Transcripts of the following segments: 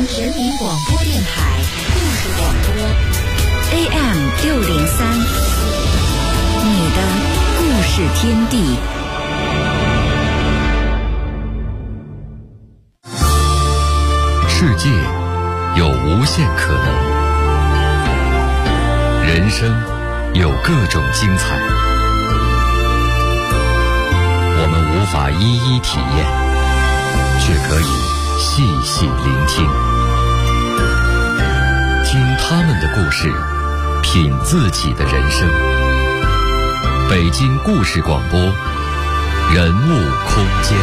人民广播电台故事广播 AM 603，你的故事天地。 世界有无限可能，人生有各种精彩，我们无法一一体验，却可以细细聆听，听他们的故事，品自己的人生。北京故事广播，人物空间。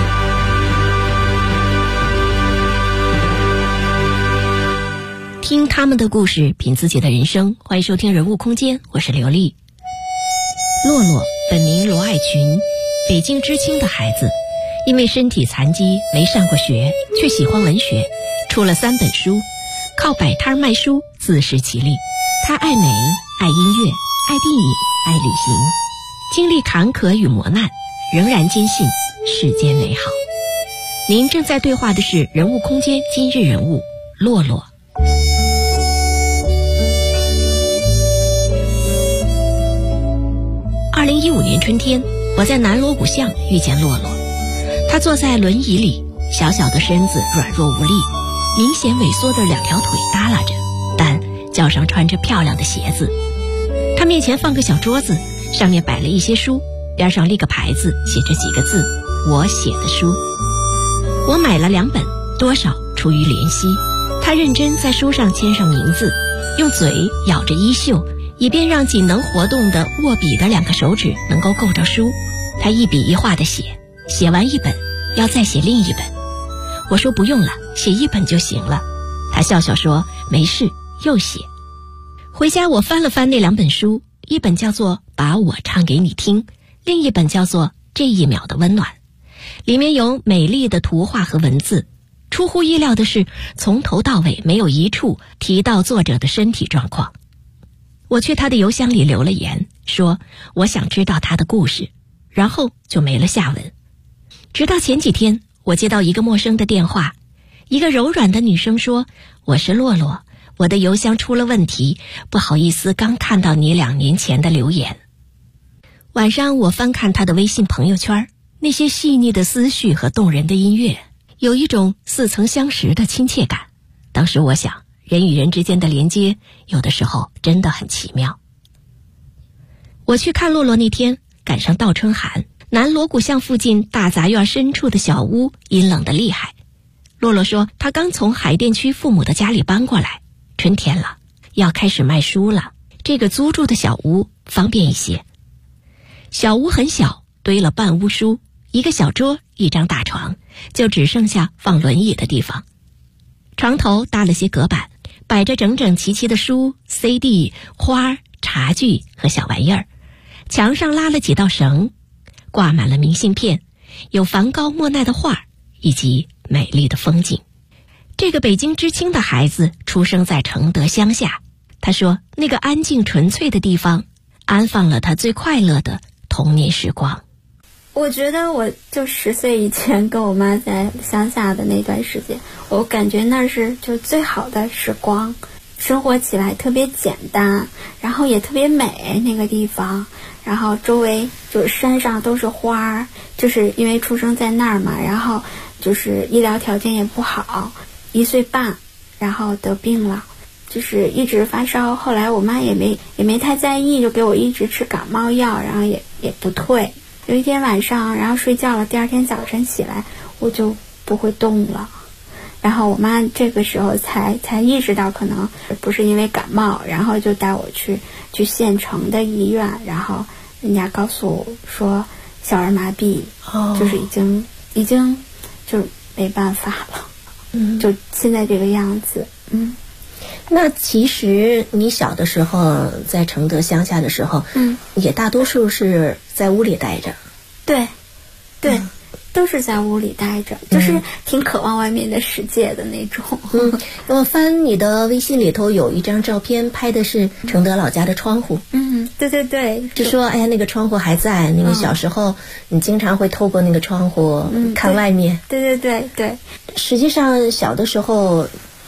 听他们的故事，品自己的人生。欢迎收听人物空间，我是刘丽。洛洛本名罗爱群，北京知青的孩子，因为身体残疾没上过学，却喜欢文学，出了3本书，靠摆摊卖书自食其力。他爱美，爱音乐，爱电影，爱旅行，经历坎坷与磨难，仍然坚信世间美好。您正在对话的是人物空间今日人物洛洛。2015年春天，我在南锣鼓巷遇见洛洛。他坐在轮椅里，小小的身子软弱无力，明显萎缩的2条腿耷拉着，但脚上穿着漂亮的鞋子。他面前放个小桌子，上面摆了一些书，边上立个牌子，写着几个字：我写的书。我买了2本，多少出于怜惜。他认真在书上签上名字，用嘴咬着衣袖，以便让仅能活动的握笔的2个手指能够够着书。他一笔一画地写，写完1本要再写另1本。我说不用了，写1本就行了。他笑笑说没事，又写。回家我翻了翻那2本书，一本叫做《把我唱给你听》，另一本叫做《这一秒的温暖》。里面有美丽的图画和文字，出乎意料的是，从头到尾没有一处提到作者的身体状况。我去他的邮箱里留了言，说我想知道他的故事，然后就没了下文。直到前几天，我接到一个陌生的电话，一个柔软的女生说：我是洛洛，我的邮箱出了问题，不好意思，刚看到你2年前的留言。晚上我翻看他的微信朋友圈，那些细腻的思绪和动人的音乐，有一种似曾相识的亲切感。当时我想，人与人之间的连接有的时候真的很奇妙。我去看洛洛那天赶上倒春寒，南锣鼓巷附近大杂院深处的小屋阴冷得厉害。洛洛说他刚从海淀区父母的家里搬过来，春天了，要开始卖书了，这个租住的小屋方便一些。小屋很小，堆了半屋书，一个小桌，一张大床，就只剩下放轮椅的地方。床头搭了些隔板，摆着整整齐齐的书、CD、花、茶具和小玩意儿。墙上拉了几道绳，挂满了明信片，有梵高、莫奈的画，以及美丽的风景。这个北京知青的孩子出生在承德乡下，他说那个安静纯粹的地方安放了他最快乐的童年时光。 我觉得我就10岁以前跟我妈在乡下的那段时间，我感觉那是就最好的时光，生活起来特别简单，然后也特别美那个地方，然后周围就是山上都是花，就是因为出生在那儿嘛，然后就是医疗条件也不好，1岁半然后得病了，就是一直发烧，后来我妈也没太在意，就给我一直吃感冒药，然后也不退。有一天晚上，然后睡觉了，第2天早晨起来我就不会动了，然后我妈这个时候才意识到可能不是因为感冒，然后就带我去县城的医院，然后人家告诉我说小儿麻痹，就是已经就没办法了，就现在这个样子。 那其实你小的时候在承德乡下的时候，也大多数是在屋里待着。 对，都是在屋里待着，就是挺渴望外面的世界的那种。 我翻你的微信里头有一张照片，拍的是承德老家的窗户。 对， 就说哎呀，那个窗户还在，那个小时候你经常会透过那个窗户看外面。 对。 实际上小的时候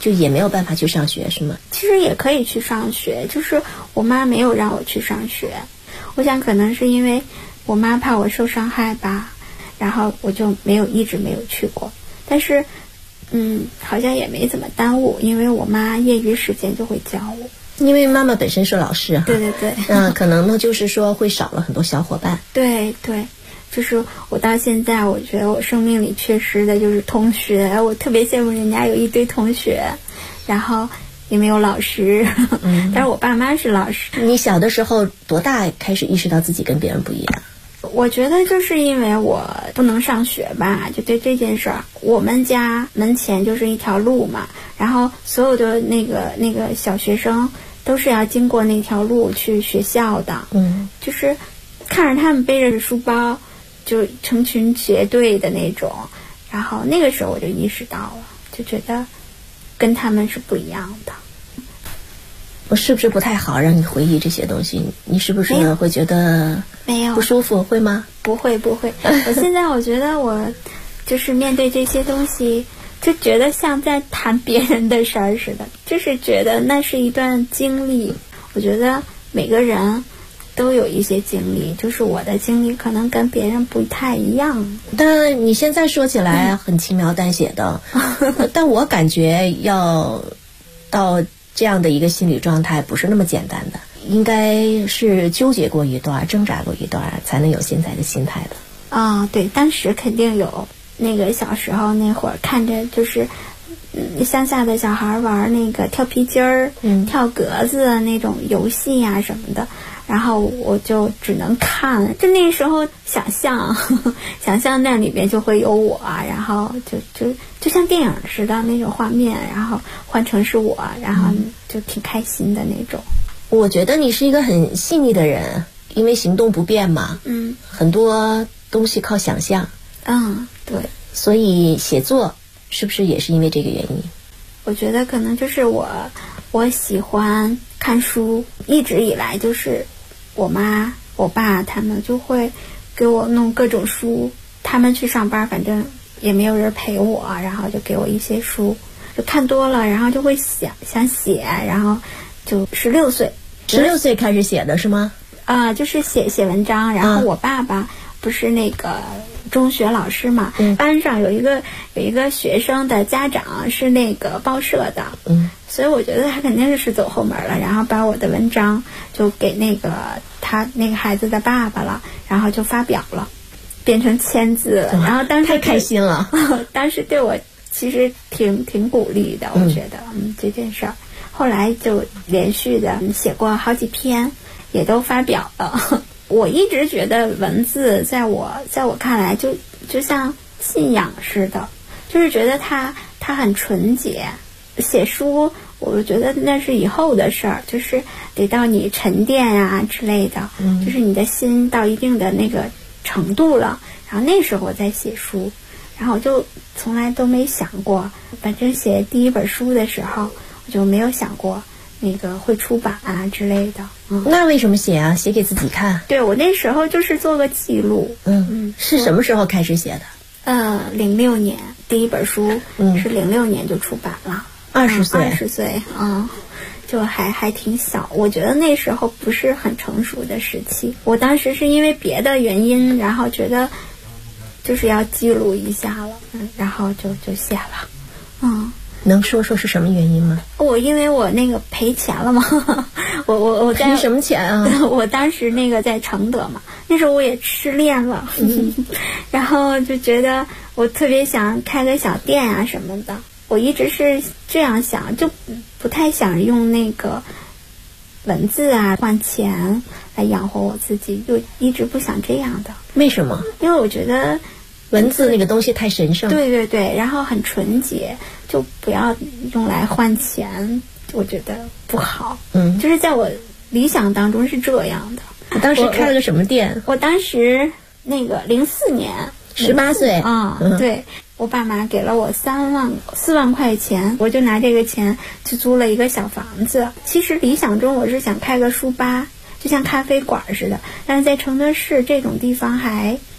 就也没有办法去上学是吗？ 其实也可以去上学，就是我妈没有让我去上学。我想可能是因为我妈怕我受伤害吧，然后我就一直没有去过。但是好像也没怎么耽误，因为我妈业余时间就会教我。 因为妈妈本身是老师哈。 对对对。 可能呢就是说会少了很多小伙伴。 对对，就是我到现在我觉得我生命里缺失的就是同学，我特别羡慕人家有一堆同学，然后也没有老师。但是我爸妈是老师。 你小的时候多大开始意识到自己跟别人不一样？ 我觉得就是因为我不能上学吧，就对这件事儿，我们家门前就是一条路嘛，然后所有的那个小学生都是要经过那条路去学校的。就是看着他们背着书包就成群结队的那种，然后那个时候我就意识到了，就觉得跟他们是不一样的。 我是不是不太好让你回忆这些东西？你是不是会觉得没有不舒服？会吗？ 不会。我现在我觉得我就是面对这些东西，就觉得像在谈别人的事儿似的，就是觉得那是一段经历。我觉得每个人都有一些经历，就是我的经历可能跟别人不太一样。 但你现在说起来很轻描淡写的，但我感觉要到这样的一个心理状态不是那么简单的，应该是纠结过一段，挣扎过一段，才能有现在的心态的。 对，当时肯定有。那个小时候那会儿看着就是乡下的小孩玩那个跳皮筋儿、跳格子那种游戏啊什么的，然后我就只能看，就那时候想象那里边就会有我，然后就像电影似的那种画面，然后换成是我，然后就挺开心的那种。 我觉得你是一个很细腻的人，因为行动不便嘛，很多东西靠想象。 对。 所以写作是不是也是因为这个原因？ 我觉得可能就是我喜欢看书，一直以来就是我妈我爸他们就会给我弄各种书，他们去上班反正也没有人陪我，然后就给我一些书，就看多了，然后就会想写，然后就16岁开始写的是吗？ 就是写文章。然后我爸爸不是那个中学老师嘛，班上有一个学生的家长是那个报社的，所以我觉得他肯定是走后门了，然后把我的文章就给他那个孩子的爸爸了，然后就发表了，变成签字了。然后当时太开心了， 当时对我其实挺鼓励的，我觉得这件事儿。后来就连续的写过好几篇，也都发表了。我一直觉得文字在我看来就像信仰似的，就是觉得它很纯洁。写书我觉得那是以后的事儿，就是得到你沉淀啊之类的，就是你的心到一定的那个程度了，然后那时候我再写书。然后我就从来都没想过，反正写第一本书的时候我就没有想过那个会出版啊之类的。 那为什么写啊？写给自己看？ 对，我那时候就是做个记录。 是什么时候开始写的 ？06年第一本书是06年就出版了。 20岁。 20岁就还挺小。我觉得那时候不是很成熟的时期。我当时是因为别的原因，然后觉得就是要记录一下了，然后就写了。 能说是什么原因吗？ 因为我那个赔钱了嘛。我赔什么钱啊？ 我当时那个在承德嘛，那时候我也失恋了，然后就觉得我特别想开个小店啊什么的。我一直是这样想，就不太想用那个文字啊换钱来养活我自己，就一直不想这样的。 为什么？ 因为我觉得文字那个东西太神圣。 对，然后很纯洁，就不要用来换钱，我觉得不好。就是在我理想当中是这样的。 你当时开了个什么店？ 我当时那个04年 18岁对，我爸妈给了我4万块钱，我就拿这个钱去租了一个小房子。其实理想中我是想开个书吧，就像咖啡馆似的，但是在承德市这种地方还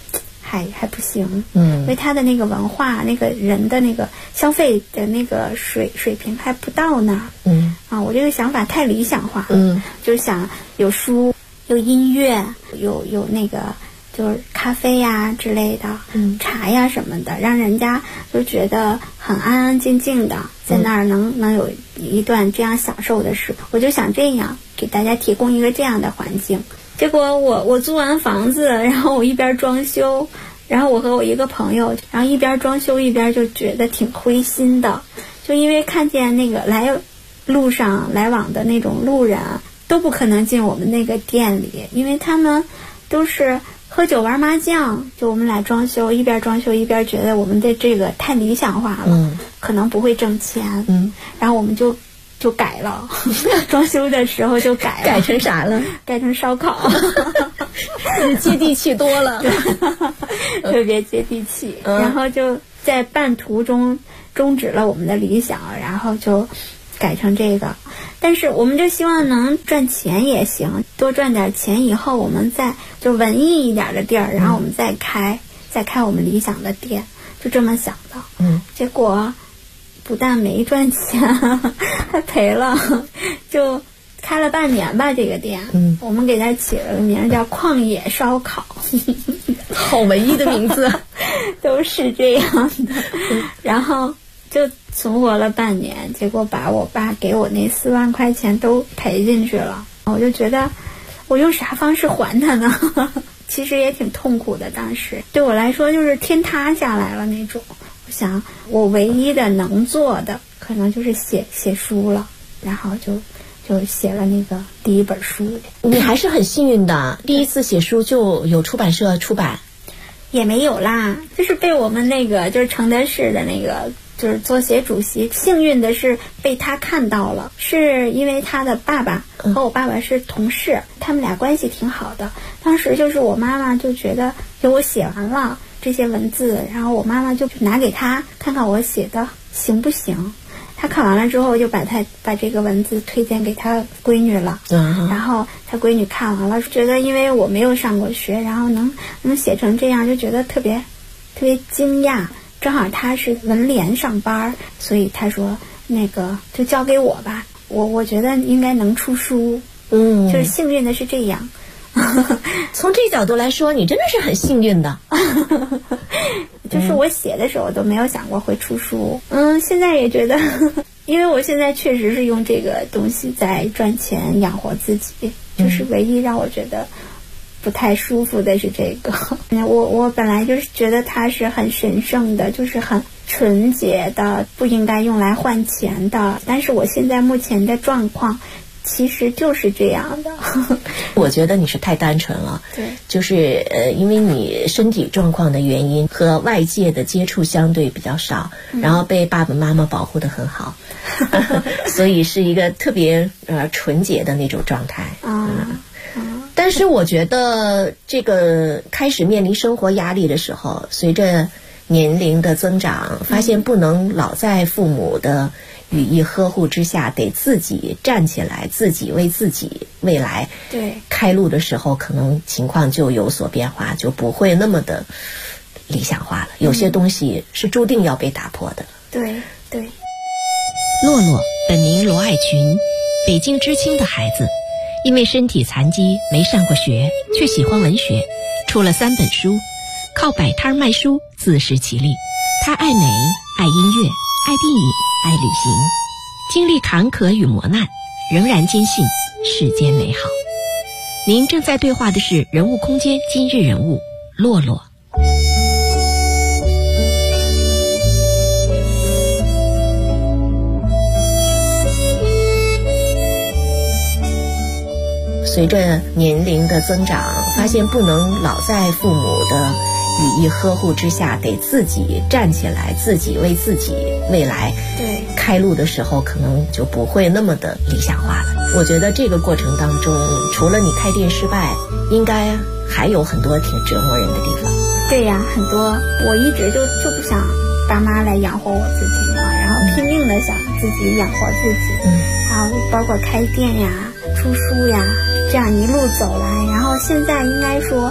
还不行，因为他的那个文化，那个人的那个消费的那个水平还不到那儿。我这个想法太理想化了，就想有书、有音乐、有那个就是咖啡呀之类的，茶呀什么的，让人家就觉得很安安静静的，在那儿能有一段这样享受的时光。我就想这样给大家提供一个这样的环境。结果我租完房子，然后我一边装修，然后我和我一个朋友，然后一边装修一边就觉得挺灰心的，就因为看见那个路上来往的那种路人都不可能进我们那个店里，因为他们都是喝酒玩麻将。就我们俩装修，一边装修一边觉得我们的这个太理想化了，可能不会挣钱，然后我们就改了，装修的时候就改了。 改成啥了？ 改成烧烤， 接地气多了， 特别接地气。然后就在半途中终止了我们的理想，然后就改成这个。但是我们就希望能赚钱也行，多赚点钱以后，我们再就文艺一点的地儿，然后我们再开我们理想的店，就这么想的。结果不但没赚钱，还赔了，就开了半年吧这个店。我们给它起了个名叫旷野烧烤， 好文艺的名字。 都是这样的。然后就存活了半年，结果把我爸给我那4万块钱都赔进去了。我就觉得我用啥方式还他呢？其实也挺痛苦的，当时对我来说就是天塌下来了那种。我想我唯一的能做的可能就是写书了，然后就写了那个第一本书。 你还是很幸运的，第一次写书就有出版社出版。 也没有啦，就是被我们那个就是承德市的那个就是作协主席，幸运的是被他看到了，是因为他的爸爸和我爸爸是同事，他们俩关系挺好的。当时就是我妈妈就觉得，就我写完了这些文字，然后我妈妈就拿给他看看我写的行不行。他看完了之后，就把这个文字推荐给他闺女了。然后他闺女看完了，觉得因为我没有上过学，然后能写成这样，就觉得特别惊讶。正好他是文联上班，所以他说那个就交给我吧，我觉得应该能出书。就是幸运的是这样。 从这角度来说，你真的是很幸运的。 就是我写的时候都没有想过会出书。现在也觉得，因为我现在确实是用这个东西在赚钱养活自己，就是唯一让我觉得不太舒服的是这个。我本来就是觉得它是很神圣的，就是很纯洁的，不应该用来换钱的。但是我现在目前的状况其实就是这样的。 我觉得你是太单纯了。 对， 就是因为你身体状况的原因和外界的接触相对比较少，然后被爸爸妈妈保护得很好。所以是一个特别纯洁的那种状态。但是我觉得这个开始面临生活压力的时候，随着年龄的增长，发现不能老在父母的羽翼呵护之下，得自己站起来，自己为自己未来开路的时候，可能情况就有所变化，就不会那么的理想化了。有些东西是注定要被打破的。 对。 洛洛本名罗爱群，北京知青的孩子，因为身体残疾没上过学，却喜欢文学，出了3本书，靠摆摊卖书自食其力。他爱美，爱音乐，爱电影，爱旅行，经历坎坷与磨难，仍然坚信世间美好。您正在对话的是人物空间今日人物洛洛。随着年龄的增长，发现不能老在父母的羽翼呵护之下，得自己站起来，自己为自己未来开路的时候，可能就不会那么的理想化了。我觉得这个过程当中，除了你开店失败，应该还有很多挺折磨人的地方。 对呀，很多。我一直就不想爸妈来养活我自己嘛，然后拼命的想自己养活自己。然后包括开店呀、出书呀，这样一路走来，然后现在应该说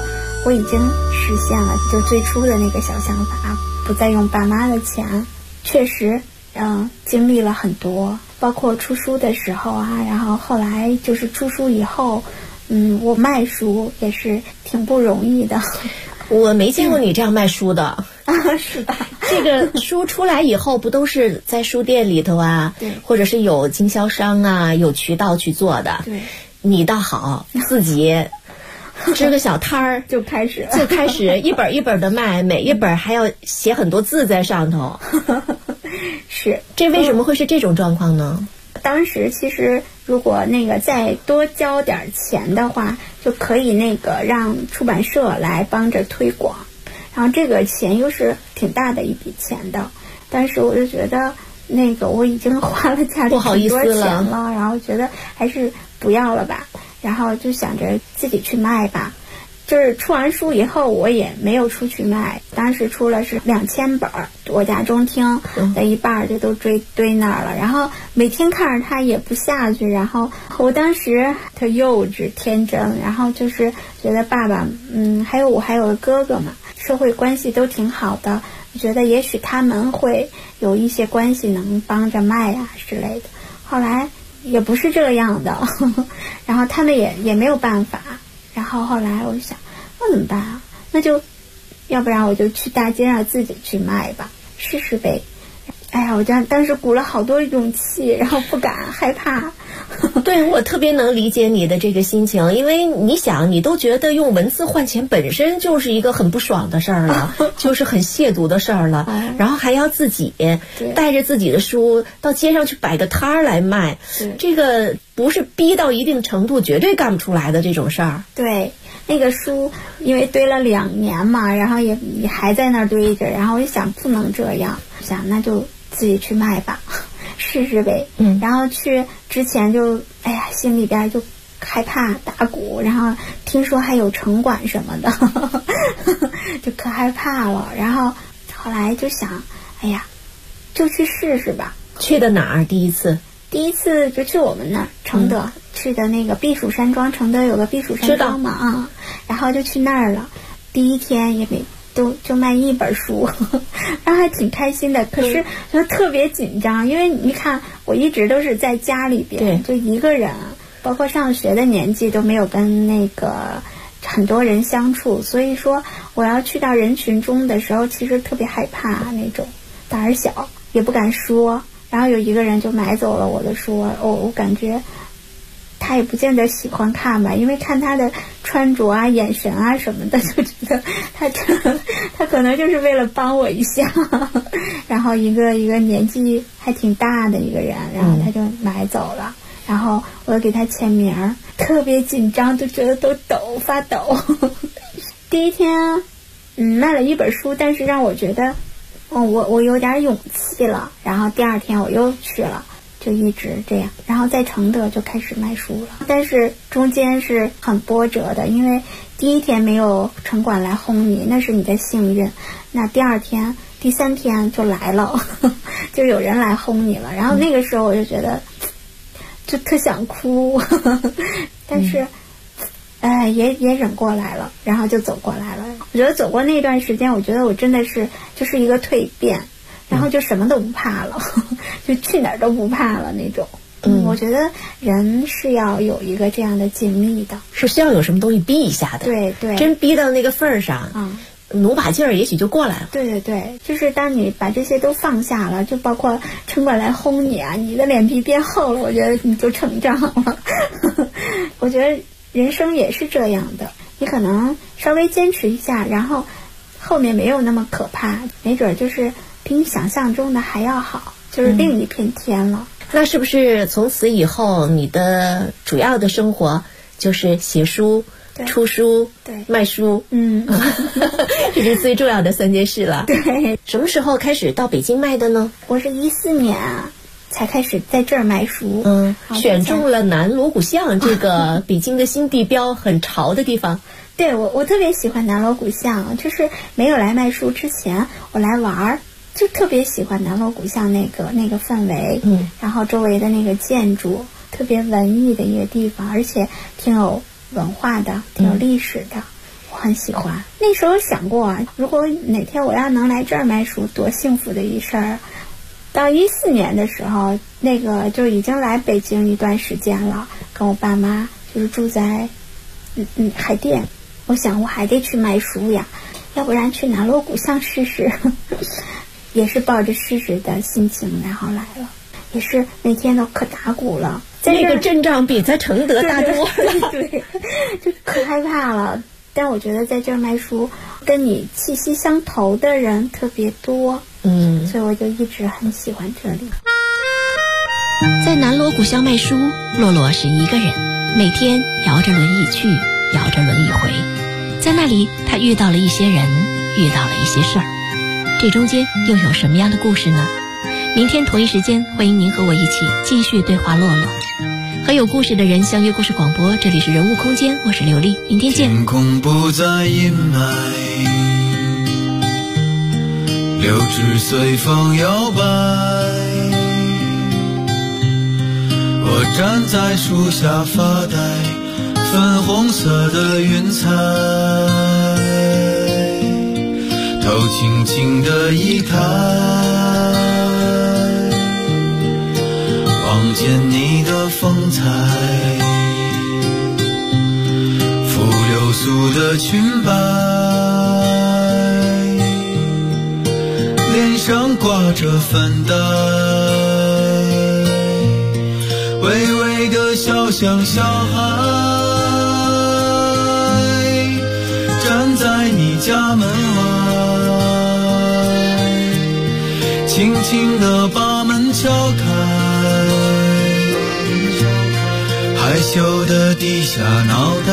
我已经实现了就最初的那个小想法，不再用爸妈的钱。确实经历了很多，包括出书的时候啊，然后后来就是出书以后，我卖书也是挺不容易的。 我没见过你这样卖书的是吧？ 这个书出来以后不都是在书店里头啊， 对， 或者是有经销商啊，有渠道去做的。 对， 你倒好，自己支个小摊儿就开始一本一本的卖，每一本还要写很多字在上头。 是， 这为什么会是这种状况呢？ 当时其实如果再多交点钱的话，就可以让出版社来帮着推广，然后这个钱又是挺大的一笔钱的。但是我就觉得我已经花了家里很多钱了，然后觉得还是不要了吧，然后就想着自己去卖吧。就是出完书以后我也没有出去卖，当时出了是2000本，我家中厅的一半就都堆那儿了，然后每天看着它也不下去，然后我当时特幼稚天真，然后就是觉得爸爸还有我还有个哥哥嘛，社会关系都挺好的，我觉得也许他们会有一些关系能帮着卖啊之类的。后来也不是这样的然后他们也没有办法，然后后来我就想那怎么办啊，那就要不然我就去大街上自己去卖吧，试试呗。哎呀，我当时鼓了好多勇气，然后不敢，害怕对，我特别能理解你的这个心情，因为你想，你都觉得用文字换钱本身就是一个很不爽的事儿了就是很亵渎的事儿了然后还要自己带着自己的书到街上去摆个摊儿来卖，这个不是逼到一定程度绝对干不出来的这种事儿。 对，那个书因为堆了2年嘛，然后也还在那儿堆着，然后我就想不能这样，想那就自己去卖吧，试试呗。然后去之前就心里边就害怕打鼓，然后听说还有城管什么的就可害怕了，然后后来就想就去试试吧。 去的哪儿？第一次就去我们那儿承德，去的那个避暑山庄，承德有个避暑山庄嘛然后就去那儿了。第一天也没就卖1本书然后还挺开心的，可是就特别紧张，因为你看我一直都是在家里边就一个人，包括上学的年纪都没有跟很多人相处，所以说我要去到人群中的时候其实特别害怕，那种胆儿小也不敢说。然后有一个人就买走了我的书，我感觉他也不见得喜欢看吧，因为看他的穿着啊、眼神啊什么的，就觉得他可能就是为了帮我一下然后一个年纪还挺大的一个人，然后他就买走了，然后我又给他签名，特别紧张，就觉得都发抖第一天卖了1本书，但是让我觉得我有点勇气了，然后第2天我又去了，就一直这样，然后在承德就开始卖书了。但是中间是很波折的，因为第1天没有城管来轰你，那是你的幸运，那第2天第3天就来了就有人来轰你了，然后那个时候我就觉得就特想哭但是也忍过来了，然后就走过来了。我觉得走过那段时间，我觉得我真的是就是一个蜕变，然后就什么都不怕了就去哪儿都不怕了那种。我觉得人是要有一个这样的经历的， 是需要有什么东西逼一下的。 对对， 真逼到那个份儿上努把劲儿也许就过来了。 对对对，就是当你把这些都放下了，就包括城管来轰你啊，你的脸皮变厚了，我觉得你就成长了我觉得人生也是这样的，你可能稍微坚持一下，然后后面没有那么可怕，没准就是比你想象中的还要好，就是另一片天了。 那是不是从此以后你的主要的生活就是写书、出书、卖书？这是最重要的3件事了。 对。 什么时候开始到北京卖的呢？ 我是14年才开始在这儿卖书。 选中了南锣鼓巷这个北京的新地标，很潮的地方。 对，我特别喜欢南锣鼓巷，就是没有来卖书之前我来玩就特别喜欢南锣鼓巷那个氛围，然后周围的那个建筑特别文艺的一个地方，而且挺有文化的，挺有历史的。 我很喜欢。那时候想过啊，如果哪天我要能来这儿卖书，多幸福的一事儿。到14年的时候，那个就已经来北京一段时间了，跟我爸妈就是住在海淀。我想我还得去卖书呀，要不然去南锣鼓巷试试。也是抱着试试的心情然后来了，也是每天都可打鼓了。 那个阵仗比在承德大多了。 对，就可害怕了。但我觉得在这儿卖书，跟你气息相投的人特别多，所以我就一直很喜欢这里。 在南锣鼓巷卖书，洛洛是一个人，每天摇着轮椅去，摇着轮椅回。在那里，他遇到了一些人，遇到了一些事儿，这中间又有什么样的故事呢？明天同一时间，欢迎您和我一起继续对话洛洛，和有故事的人相约故事广播。这里是人物空间，我是刘丽，明天见。 天空不再阴霾，柳枝随风摇摆，我站在树下发呆，粉红色的云彩，头轻轻的一抬，望见你的风采，拂流苏的裙摆，脸上挂着粉黛，微微的笑像小孩，站在你家门外，轻轻地把门敲开，害羞地低下脑袋，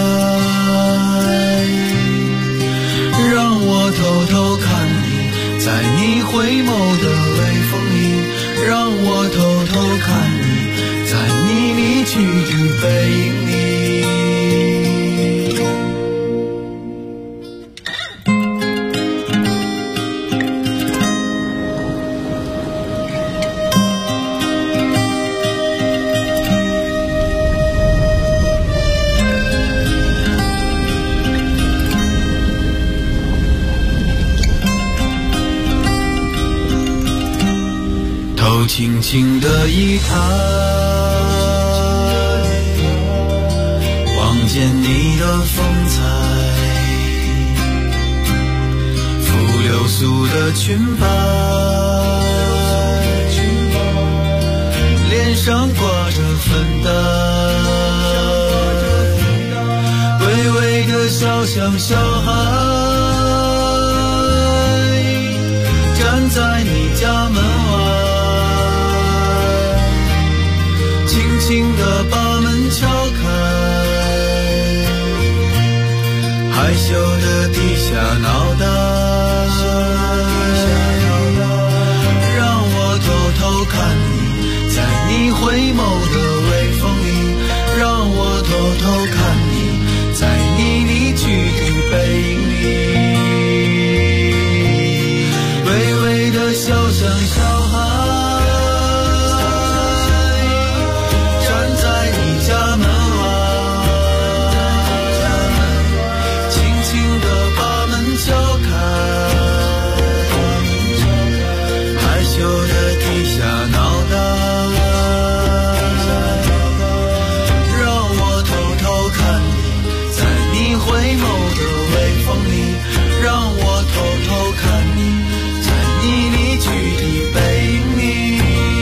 让我偷偷看你，在你回眸的微风里，让我偷偷看你，在你离去的背影里。头轻轻的一抬，望见你的风采，拂流苏的裙摆，脸上挂着粉黛，微微的笑像小孩，站在你家门外，轻轻地把门敲开，害羞地低下脑袋，让我偷偷看你，在你回眸的微风里，让我偷偷看你，在你离去的背影里，微微的笑像小孩，敲开，害羞地低下脑袋，让我偷偷看你，在你回眸的微风里，让我偷偷看你，在你离去的背影里。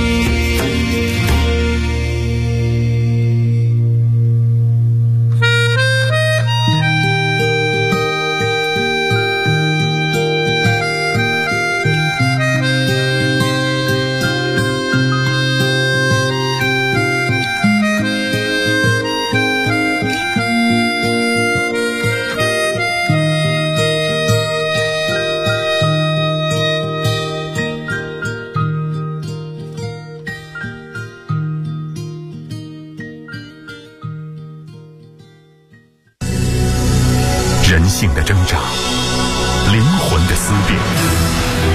人性的挣扎，灵魂的思辨，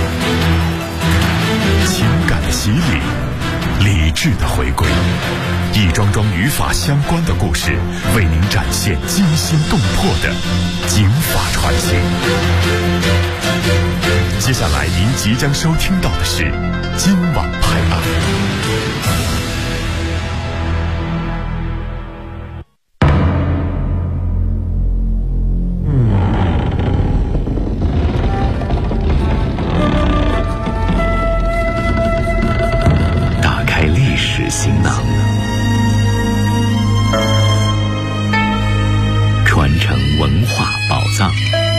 情感的洗礼，理智的回归， 一桩桩与法相关的故事，为您展现惊心动魄的警法传奇。接下来您即将收听到的是今晚拍案。 打开历史行囊，传承文化宝藏。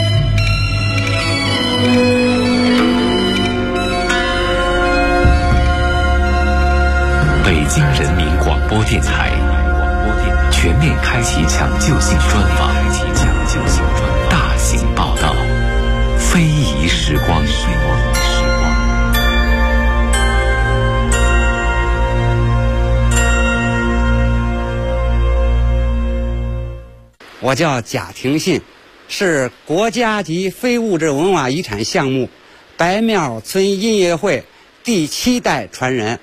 北京人民广播电台全面开启抢救性专访，大型报道，非遗时光。 我叫贾廷信，是国家级非物质文化遗产项目白庙村音乐会第7代传人。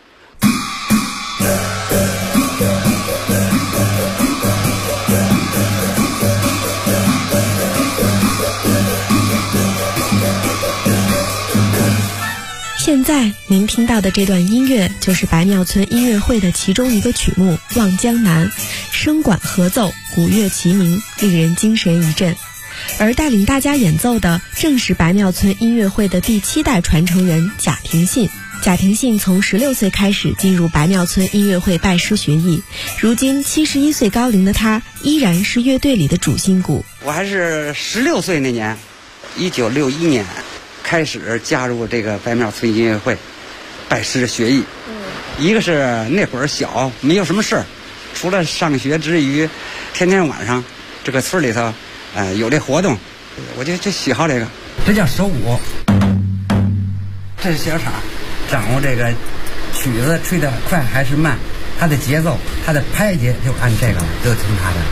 现在您听到的这段音乐就是白庙村音乐会的其中一个曲目《望江南》，声管合奏，鼓乐齐鸣，令人精神一振。而带领大家演奏的正是白庙村音乐会的第7代传承人贾廷信。贾廷信从16岁开始进入白庙村音乐会拜师学艺，如今71岁高龄的他依然是乐队里的主心骨。 我还是16岁那年，1961年开始加入这个白庙村音乐会，拜师学艺。一个是那会儿小，没有什么事儿，除了上学之余，天天晚上这个村里头，有这活动，我就喜好这个。这叫手鼓，这是小厂，掌握这个曲子吹得快还是慢，它的节奏，它的拍节就按这个，都听它的。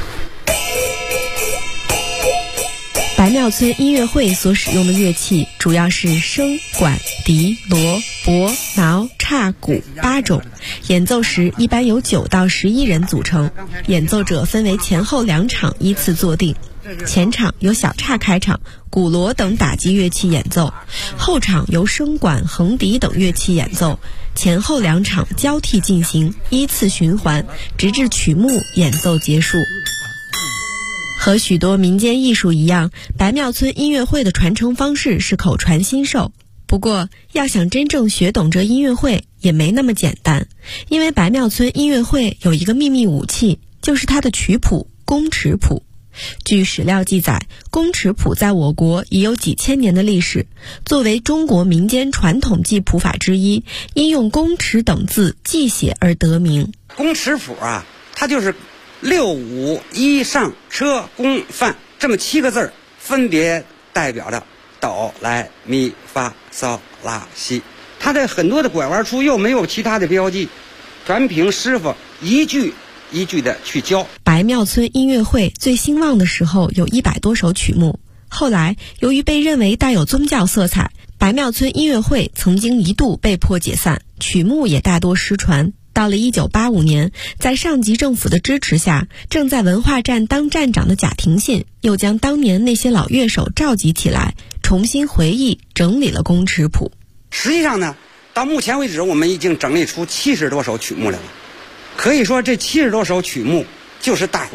白庙村音乐会所使用的乐器主要是笙、管、笛、锣、钹、挠、叉、鼓8种，演奏时一般由9到11人组成，演奏者分为前后2场依次坐定。前场由小叉开场，鼓锣等打击乐器演奏，后场由笙管、横笛等乐器演奏，前后2场交替进行，依次循环，直至曲目演奏结束。和许多民间艺术一样，白庙村音乐会的传承方式是口传心授。不过，要想真正学懂这音乐会也没那么简单，因为白庙村音乐会有一个秘密武器，就是它的曲谱宫尺谱。据史料记载，宫尺谱在我国已有几千年的历史，作为中国民间传统记谱法之一，因用宫尺等字记写而得名。 宫尺谱啊，它就是6、5、1上车宫范这么7个字，分别代表着哆来咪发嗦拉西。它的很多的拐弯处又没有其他的标记，全凭师傅一句一句的去教。 白庙村音乐会最兴旺的时候有100多首曲目，后来由于被认为带有宗教色彩，白庙村音乐会曾经一度被迫解散，曲目也大多失传。到了1985年，在上级政府的支持下，正在文化站当站长的贾廷信又将当年那些老乐手召集起来，重新回忆整理了宫尺谱。 实际上呢，到目前为止我们已经整理出70多首曲目来了。可以说这70多首曲目就是大伙